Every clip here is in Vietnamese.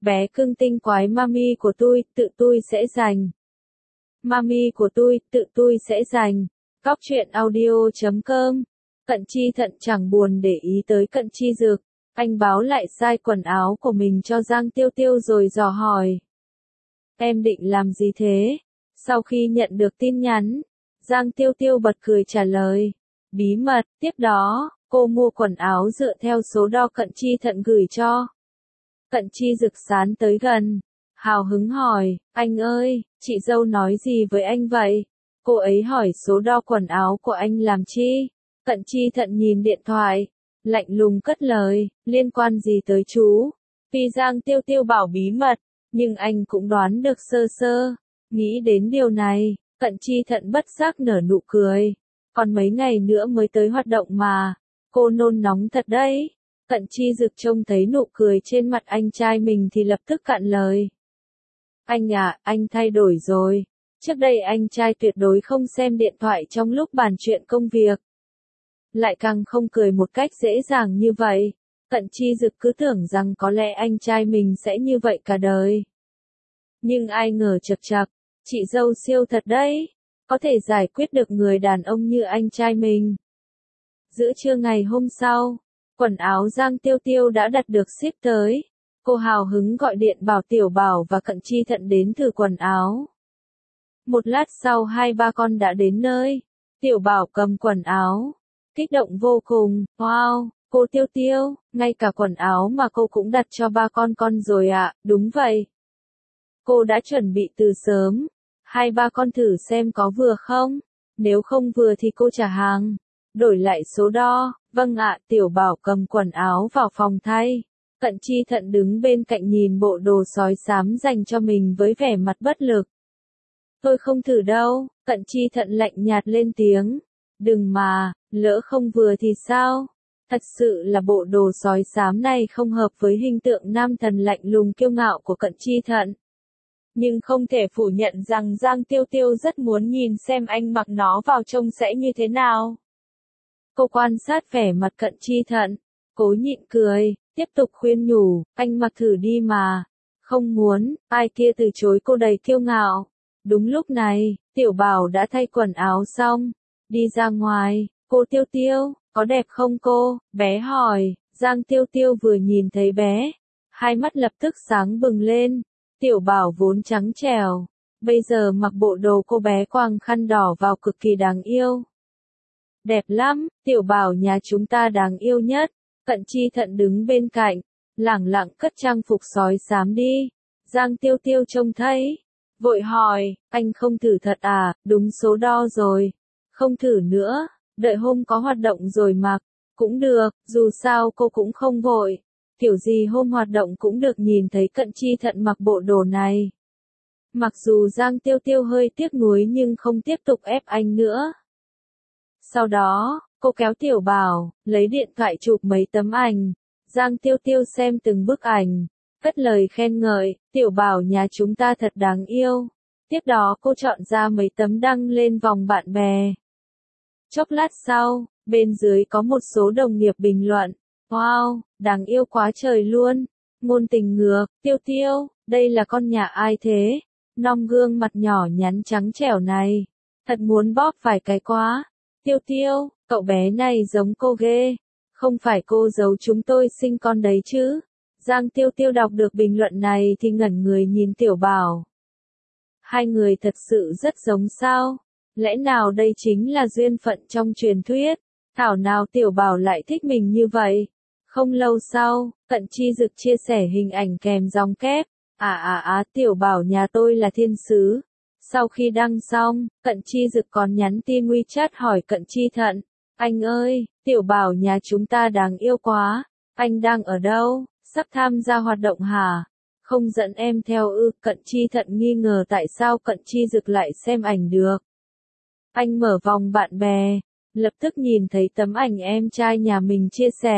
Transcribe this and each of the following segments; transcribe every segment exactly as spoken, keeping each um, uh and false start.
bé cưng tinh quái mami của tôi, tự tôi sẽ giành. Mami của tôi, tự tôi sẽ giành. Cóc truyện audio chấm com. Cận Chi Thận chẳng buồn để ý tới Cận Chi Dực. Anh báo lại size quần áo của mình cho Giang Tiêu Tiêu rồi dò hỏi. Em định làm gì thế? Sau khi nhận được tin nhắn, Giang Tiêu Tiêu bật cười trả lời. Bí mật, tiếp đó, cô mua quần áo dựa theo số đo Cận Chi Thận gửi cho. Cận Chi Dực sán tới gần, hào hứng hỏi, anh ơi, chị dâu nói gì với anh vậy? Cô ấy hỏi số đo quần áo của anh làm chi? Cận Chi Thận nhìn điện thoại, lạnh lùng cất lời, liên quan gì tới chú? Tuy Giang Tiêu Tiêu bảo bí mật, nhưng anh cũng đoán được sơ sơ. Nghĩ đến điều này, Cận Chi Thận bất giác nở nụ cười. Còn mấy ngày nữa mới tới hoạt động mà, cô nôn nóng thật đấy. Cận Chi Dực trông thấy nụ cười trên mặt anh trai mình thì lập tức cạn lời. Anh à, anh thay đổi rồi. Trước đây anh trai tuyệt đối không xem điện thoại trong lúc bàn chuyện công việc. Lại càng không cười một cách dễ dàng như vậy. Cận Chi Dực cứ tưởng rằng có lẽ anh trai mình sẽ như vậy cả đời. Nhưng ai ngờ chật chật, chị dâu siêu thật đấy. Có thể giải quyết được người đàn ông như anh trai mình. Giữa trưa ngày hôm sau, quần áo Giang Tiêu Tiêu đã đặt được ship tới. Cô hào hứng gọi điện bảo Tiểu Bảo và Cận Chi Thận đến thử quần áo. Một lát sau hai ba con đã đến nơi. Tiểu Bảo cầm quần áo, kích động vô cùng. Wow, cô Tiêu Tiêu, ngay cả quần áo mà cô cũng đặt cho ba con con rồi ạ. À? Đúng vậy. Cô đã chuẩn bị từ sớm. Hai ba con thử xem có vừa không. Nếu không vừa thì cô trả hàng. Đổi lại số đo. Vâng ạ. Tiểu Bảo cầm quần áo vào phòng thay. Cận Chi Thận đứng bên cạnh nhìn bộ đồ sói xám dành cho mình với vẻ mặt bất lực. Tôi không thử đâu. Cận Chi Thận lạnh nhạt lên tiếng. Đừng mà, lỡ không vừa thì sao? Thật sự là bộ đồ sói xám này không hợp với hình tượng nam thần lạnh lùng kiêu ngạo của Cận Chi Thận. Nhưng không thể phủ nhận rằng Giang Tiêu Tiêu rất muốn nhìn xem anh mặc nó vào trông sẽ như thế nào. Cô quan sát vẻ mặt Cận Chi Thận, cố nhịn cười, tiếp tục khuyên nhủ, anh mặc thử đi mà. Không muốn, ai kia từ chối cô đầy kiêu ngạo. Đúng lúc này, Tiểu Bảo đã thay quần áo xong, đi ra ngoài. Cô Tiêu Tiêu, có đẹp không cô? Bé hỏi. Giang Tiêu Tiêu vừa nhìn thấy bé, hai mắt lập tức sáng bừng lên. Tiểu Bảo vốn trắng trẻo, bây giờ mặc bộ đồ cô bé quàng khăn đỏ vào cực kỳ đáng yêu. Đẹp lắm, Tiểu Bảo nhà chúng ta đáng yêu nhất. Cận Chi Thận đứng bên cạnh, lẳng lặng cất trang phục sói xám đi. Giang Tiêu Tiêu trông thấy, vội hỏi, anh không thử thật à? Đúng số đo rồi. Không thử nữa, đợi hôm có hoạt động rồi mặc. Cũng được, dù sao cô cũng không vội. Kiểu gì hôm hoạt động cũng được nhìn thấy Cận Chi Thận mặc bộ đồ này. Mặc dù Giang Tiêu Tiêu hơi tiếc nuối nhưng không tiếp tục ép anh nữa. Sau đó, cô kéo Tiểu Bảo, lấy điện thoại chụp mấy tấm ảnh. Giang Tiêu Tiêu xem từng bức ảnh, cất lời khen ngợi, Tiểu Bảo nhà chúng ta thật đáng yêu. Tiếp đó cô chọn ra mấy tấm đăng lên vòng bạn bè. Chốc lát sau, bên dưới có một số đồng nghiệp bình luận. Wow, đáng yêu quá trời luôn. Ngôn tình ngược, Tiêu Tiêu, đây là con nhà ai thế? Nong gương mặt nhỏ nhắn trắng trẻo này. Thật muốn bóp vài cái quá. Tiêu Tiêu, cậu bé này giống cô ghê. Không phải cô giấu chúng tôi sinh con đấy chứ? Giang Tiêu Tiêu đọc được bình luận này thì ngẩn người nhìn Tiểu Bảo. Hai người thật sự rất giống sao? Lẽ nào đây chính là duyên phận trong truyền thuyết? Thảo nào Tiểu Bảo lại thích mình như vậy? Không lâu sau, Cận Chi Dực chia sẻ hình ảnh kèm dòng kép. À à à, Tiểu Bảo nhà tôi là thiên sứ. Sau khi đăng xong, Cận Chi Dực còn nhắn tin WeChat hỏi Cận Chi Thận. Anh ơi, Tiểu Bảo nhà chúng ta đáng yêu quá. Anh đang ở đâu? Sắp tham gia hoạt động hả? Không dẫn em theo ư? Cận Chi Thận nghi ngờ tại sao Cận Chi Dực lại xem ảnh được. Anh mở vòng bạn bè, lập tức nhìn thấy tấm ảnh em trai nhà mình chia sẻ.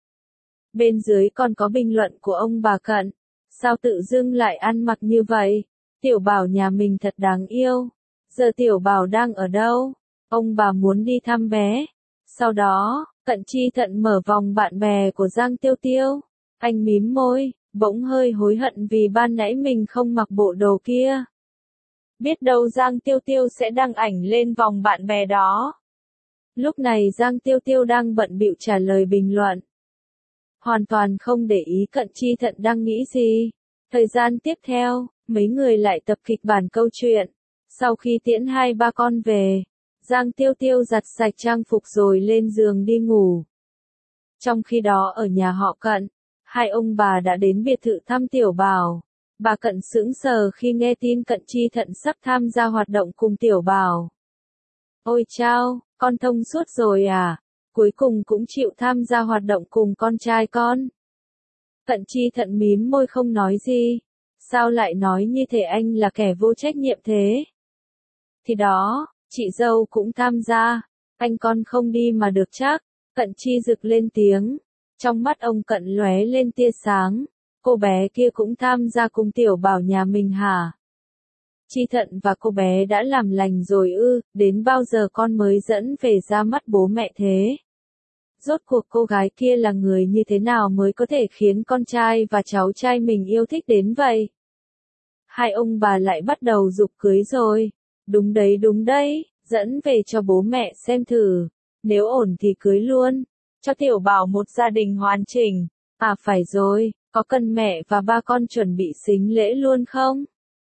Bên dưới còn có bình luận của ông bà Cận. Sao tự dưng lại ăn mặc như vậy? Tiểu Bảo nhà mình thật đáng yêu. Giờ Tiểu Bảo đang ở đâu? Ông bà muốn đi thăm bé. Sau đó, Cận Chi Thận mở vòng bạn bè của Giang Tiêu Tiêu. Anh mím môi, bỗng hơi hối hận vì ban nãy mình không mặc bộ đồ kia. Biết đâu Giang Tiêu Tiêu sẽ đăng ảnh lên vòng bạn bè đó. Lúc này Giang Tiêu Tiêu đang bận bịu trả lời bình luận. Hoàn toàn không để ý Cận Chi Thận đang nghĩ gì. Thời gian tiếp theo, mấy người lại tập kịch bản câu chuyện. Sau khi tiễn hai ba con về, Giang Tiêu Tiêu giặt sạch trang phục rồi lên giường đi ngủ. Trong khi đó ở nhà họ Cận, hai ông bà đã đến biệt thự thăm Tiểu Bảo. Bà Cận sững sờ khi nghe tin Cận Chi Thận sắp tham gia hoạt động cùng Tiểu Bảo. Ôi chao, con thông suốt rồi à? Cuối cùng cũng chịu tham gia hoạt động cùng con trai con. Cận Chi Thận mím môi không nói gì. Sao lại nói như thể anh là kẻ vô trách nhiệm thế? Thì đó, chị dâu cũng tham gia. Anh con không đi mà được chắc. Cận Chi rực lên tiếng. Trong mắt ông Cận lóe lên tia sáng. Cô bé kia cũng tham gia cùng Tiểu Bảo nhà mình hả? Chi Thận và cô bé đã làm lành rồi ư, đến bao giờ con mới dẫn về ra mắt bố mẹ thế? Rốt cuộc cô gái kia là người như thế nào mới có thể khiến con trai và cháu trai mình yêu thích đến vậy? Hai ông bà lại bắt đầu giục cưới rồi. Đúng đấy đúng đấy, dẫn về cho bố mẹ xem thử. Nếu ổn thì cưới luôn. Cho Tiểu Bảo một gia đình hoàn chỉnh. À phải rồi, có cần mẹ và ba con chuẩn bị sính lễ luôn không?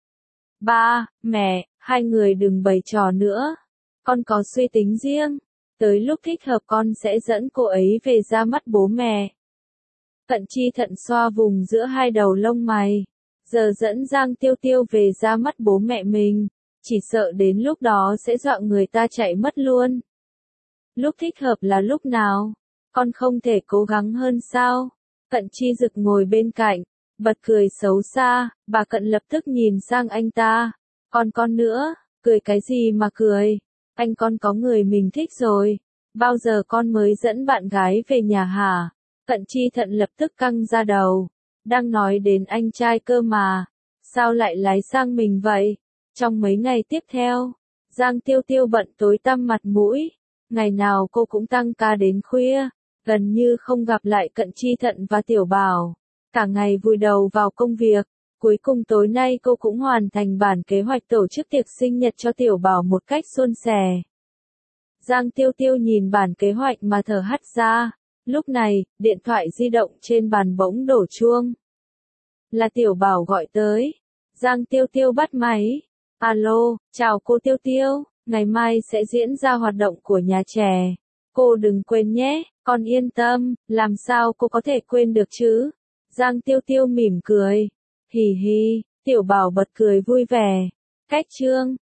Ba, mẹ, hai người đừng bày trò nữa. Con có suy tính riêng. Tới lúc thích hợp con sẽ dẫn cô ấy về ra mắt bố mẹ. Cận Chi Thận xoa vùng giữa hai đầu lông mày. Giờ dẫn Giang Tiêu Tiêu về ra mắt bố mẹ mình. Chỉ sợ đến lúc đó sẽ dọa người ta chạy mất luôn. Lúc thích hợp là lúc nào? Con không thể cố gắng hơn sao? Cận Chi Dực ngồi bên cạnh, bật cười xấu xa. Bà Cận lập tức nhìn sang anh ta. Còn con nữa, cười cái gì mà cười? Anh con có người mình thích rồi. Bao giờ con mới dẫn bạn gái về nhà hả? Cận Chi Thận lập tức căng ra đầu. Đang nói đến anh trai cơ mà. Sao lại lái sang mình vậy? Trong mấy ngày tiếp theo, Giang Tiêu Tiêu bận tối tăm mặt mũi. Ngày nào cô cũng tăng ca đến khuya. Gần như không gặp lại Cận Chi Thận và Tiểu Bảo. Cả ngày vùi đầu vào công việc. Cuối cùng tối nay cô cũng hoàn thành bản kế hoạch tổ chức tiệc sinh nhật cho Tiểu Bảo một cách suôn sẻ. Giang Tiêu Tiêu nhìn bản kế hoạch mà thở hắt ra. Lúc này, điện thoại di động trên bàn bỗng đổ chuông. Là Tiểu Bảo gọi tới. Giang Tiêu Tiêu bắt máy. Alo, chào cô Tiêu Tiêu, ngày mai sẽ diễn ra hoạt động của nhà trẻ. Cô đừng quên nhé, con yên tâm, làm sao cô có thể quên được chứ? Giang Tiêu Tiêu mỉm cười. Hì hì, Tiểu Bảo bật cười vui vẻ. Cách chương